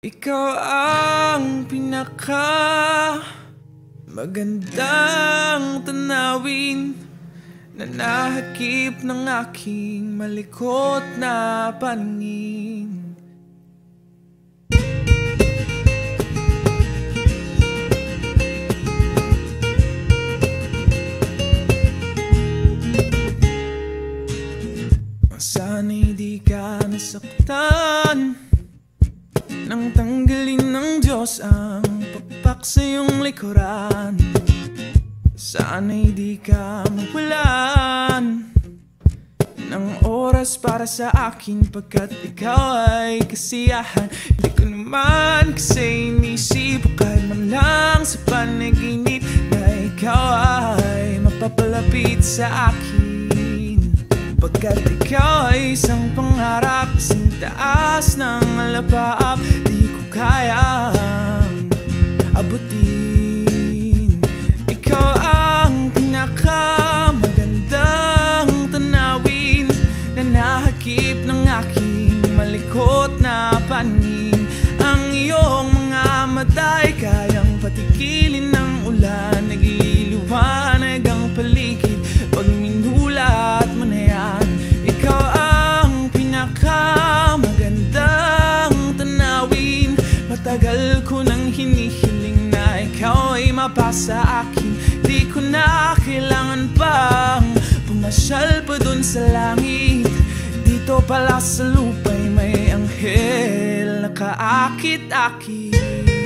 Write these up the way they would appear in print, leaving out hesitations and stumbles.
Ikaw ang magandang tanawin na nahakip ng aking malikot na paningin. Sana'y di ka nasaktan nang tanggalin ng Diyos ang pakpak sa iyong likuran. Sana'y di ka mawalan ng oras para sa akin, pagkat ikaw ay kasiyahan. Di ko naman kasi inisip kahit man lang sa panaginip na ikaw ay mapapalapit sa akin, pagkat ikaw ay isang pangarap kasing taas ng alapaap, di ko kayang abutin. Ikaw ang magandang tanawin na nahakip ng aking malikot na paningin. Ang iyong mga mata'y kayang patigilin ng ulan, nagiliwanag ang paligid pag minulat mo na yan. Ikaw ang magandang tanawin, matagal ko nang hinihiling na ikaw ay mapasa akin. Di ko na kailangan pang pumasyal pa dun sa langit, dito pala sa lupa'y may anghel na kaakit-akit.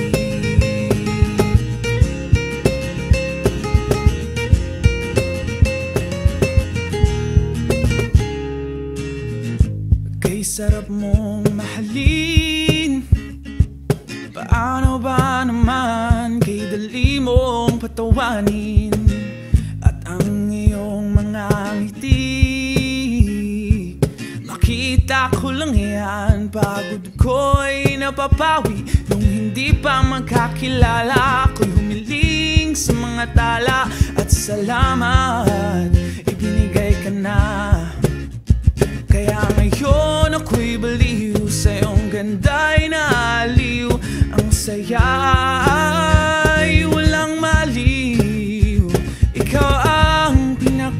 Kay sarap mong mahalin, paano ba naman kay dali mong patawanin, at ang iyong mga ngiti, makita ko lang yan, pagod ko'y napapawi. Nung hindi pa magkakilala, ko'y humiling sa mga tala, at salamat ibinigay ka na. Kaya ngayon ako'y baliw sa iyong ganda'y naaliw. Ang saya'y walang maliw. Ikaw ang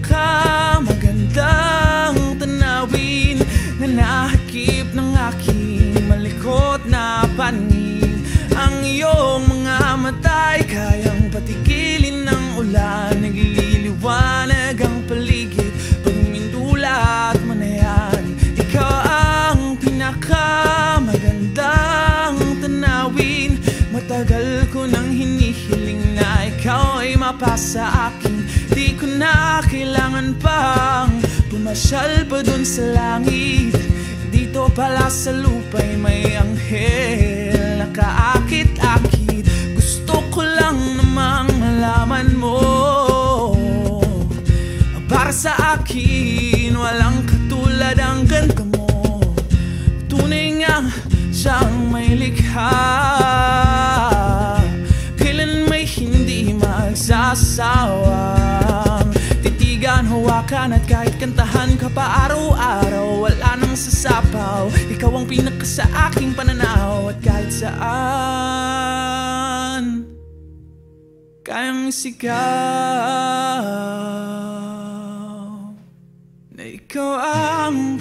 magandang tanawin na nahakip ng aking malikot na paningin. Ang iyong mga mata'y kayang patigilin ng ulan, nagliliwanag ang paligid pag minulat mo na yan. Ikaw ang magandang tanawin, matagal ko nang hinihiling na ikaw ay mapasa akin. Di ko na kailangan pang pumasyal pa dun sa langit, dito pala sa lupa'y may anghel na kaakit-akit. Gusto ko lang namang malaman mo, para sa akin walang katulad ang ganda mo. Tunay nga siyang may likha, kailan may hindi magsasawang titigan, hawakan at kahit kantahan ka pa araw-araw, wala nang sasapaw. Ikaw ang pinaka sa aking pananaw, at kahit saan kayang isigaw na ikaw ang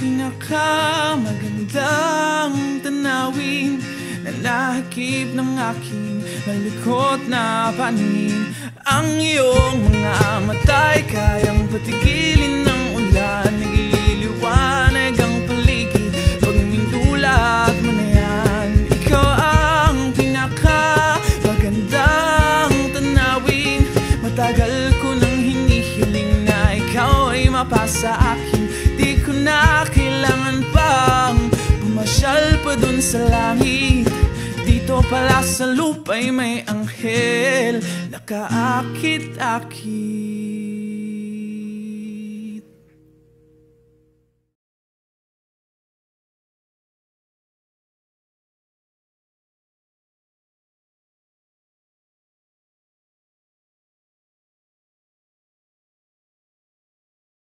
magandang tanawin na nahakip ng aking malikot na paningin. Ang iyong mga mata'y kayang patigilin ng ulan, nagliliwanag ang paligid pag minulat mo na yan. Ikaw ang magandang tanawin, matagal ko nang hinihiling na ikaw ay mapasa akin. Di ko na kailangan pang pumasyal pa dun sa langit, dito pala sa lupa'y may anghel na kaakit-akit.